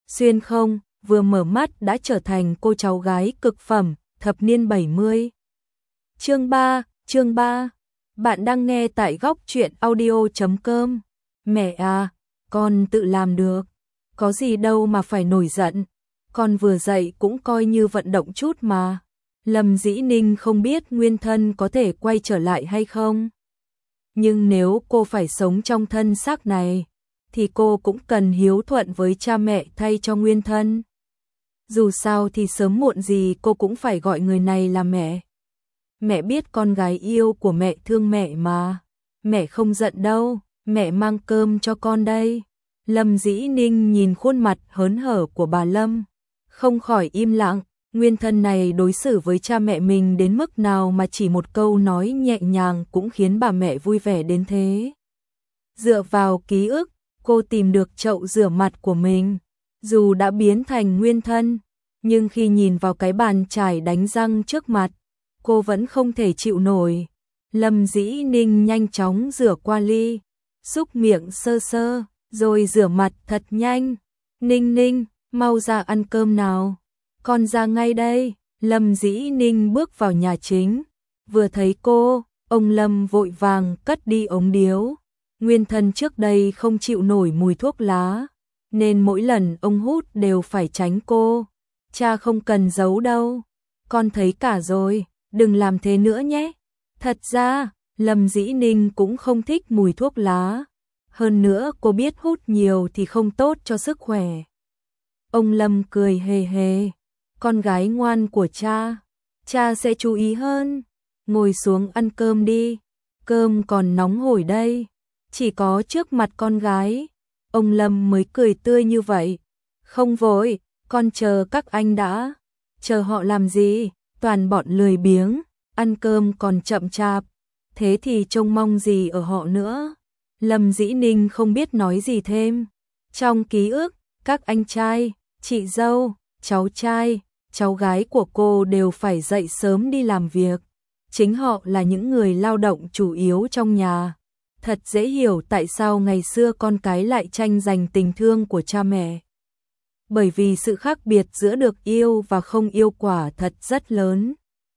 Xuyên không, vừa mở mắt đã trở thành cô cháu gái cực phẩm, thập niên 70. Chương 3, bạn đang nghe tại góc truyện audio.com. Mẹ à, con tự làm được, có gì đâu mà phải nổi giận, con vừa dậy cũng coi như vận động chút mà. Lâm Dĩ Ninh không biết nguyên thân có thể quay trở lại hay không. Nhưng nếu cô phải sống trong thân xác này, thì cô cũng cần hiếu thuận với cha mẹ thay cho nguyên thân. Dù sao thì sớm muộn gì cô cũng phải gọi người này là mẹ. Mẹ biết con gái yêu của mẹ thương mẹ mà. Mẹ không giận đâu, mẹ mang cơm cho con đây. Lâm Dĩ Ninh nhìn khuôn mặt hớn hở của bà Lâm, không khỏi im lặng. Nguyên thân này đối xử với cha mẹ mình đến mức nào mà chỉ một câu nói nhẹ nhàng cũng khiến bà mẹ vui vẻ đến thế. Dựa vào ký ức, cô tìm được chậu rửa mặt của mình. Dù đã biến thành nguyên thân, nhưng khi nhìn vào cái bàn chải đánh răng trước mặt, cô vẫn không thể chịu nổi. Lâm Dĩ Ninh nhanh chóng rửa qua ly, xúc miệng sơ sơ, rồi rửa mặt thật nhanh. Ninh Ninh, mau ra ăn cơm nào. Con ra ngay đây. Lâm Dĩ Ninh bước vào nhà chính. Vừa thấy cô, ông Lâm vội vàng cất đi ống điếu. Nguyên thân trước đây không chịu nổi mùi thuốc lá, nên mỗi lần ông hút đều phải tránh cô. Cha không cần giấu đâu, con thấy cả rồi, đừng làm thế nữa nhé. Thật ra, Lâm Dĩ Ninh cũng không thích mùi thuốc lá. Hơn nữa cô biết hút nhiều thì không tốt cho sức khỏe. Ông Lâm cười hề hề. Con gái ngoan của cha sẽ chú ý hơn. Ngồi xuống ăn cơm đi, cơm còn nóng hổi đây. Chỉ có trước mặt con gái, ông Lâm mới cười tươi như vậy. Không vội, con chờ các anh đã. Chờ họ làm gì, toàn bọn lười biếng, ăn cơm còn chậm chạp. Thế thì trông mong gì ở họ nữa. Lâm Dĩ Ninh không biết nói gì thêm. Trong ký ức, các anh trai, chị dâu, cháu trai, cháu gái của cô đều phải dậy sớm đi làm việc. Chính họ là những người lao động chủ yếu trong nhà. Thật dễ hiểu tại sao ngày xưa con cái lại tranh giành tình thương của cha mẹ. Bởi vì sự khác biệt giữa được yêu và không yêu quả thật rất lớn.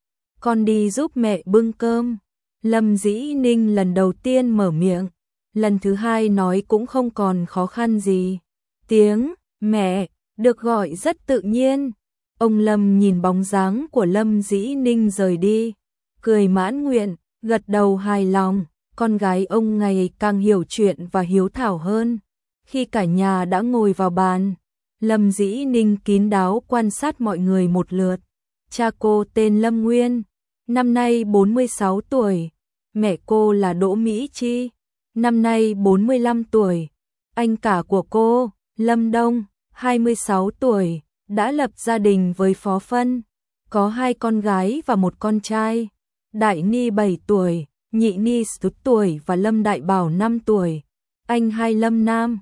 Con đi giúp mẹ bưng cơm. Lâm Dĩ Ninh lần đầu tiên mở miệng. Lần thứ hai nói cũng không còn khó khăn gì. Tiếng mẹ được gọi rất tự nhiên. Ông Lâm nhìn bóng dáng của Lâm Dĩ Ninh rời đi, cười mãn nguyện, gật đầu hài lòng. Con gái ông ngày càng hiểu chuyện và hiếu thảo hơn. Khi cả nhà đã ngồi vào bàn, Lâm Dĩ Ninh kín đáo quan sát mọi người một lượt. Cha cô tên Lâm Nguyên, năm nay 46 tuổi. Mẹ cô là Đỗ Mỹ Chi, năm nay 45 tuổi. Anh cả của cô, Lâm Đông, 26 tuổi, đã lập gia đình với Phó Phân. Có 2 con gái và 1 con trai. Đại Ni 7 tuổi, Nhị Ni 6 tuổi và Lâm Đại Bảo 5 tuổi. Anh hai Lâm Nam,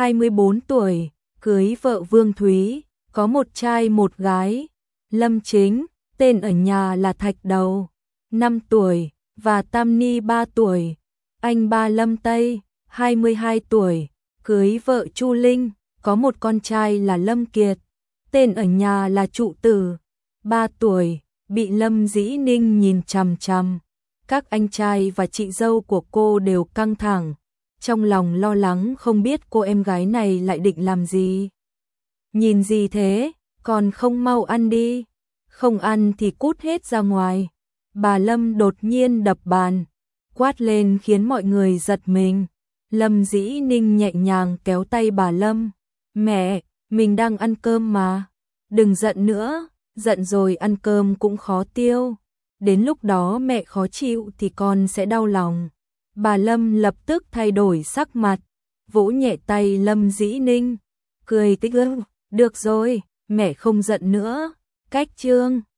24 tuổi, cưới vợ Vương Thúy, có 1 trai 1 gái. Lâm Chính, tên ở nhà là Thạch Đầu, 5 tuổi, và Tam Ni 3 tuổi. Anh ba Lâm Tây, 22 tuổi, cưới vợ Chu Linh, có 1 con trai là Lâm Kiệt, tên ở nhà là Trụ Tử, 3 tuổi, bị Lâm Dĩ Ninh nhìn chằm chằm. Các anh trai và chị dâu của cô đều căng thẳng, trong lòng lo lắng không biết cô em gái này lại định làm gì. Nhìn gì thế, còn không mau ăn đi, không ăn thì cút hết ra ngoài. Bà Lâm đột nhiên đập bàn, quát lên khiến mọi người giật mình. Lâm Dĩ Ninh nhẹ nhàng kéo tay bà Lâm. Mẹ, mình đang ăn cơm mà, đừng giận nữa, giận rồi ăn cơm cũng khó tiêu. Đến lúc đó mẹ khó chịu thì con sẽ đau lòng. Bà Lâm lập tức thay đổi sắc mặt, vỗ nhẹ tay Lâm Dĩ Ninh, cười tích ức. Được rồi, mẹ không giận nữa. Cách chương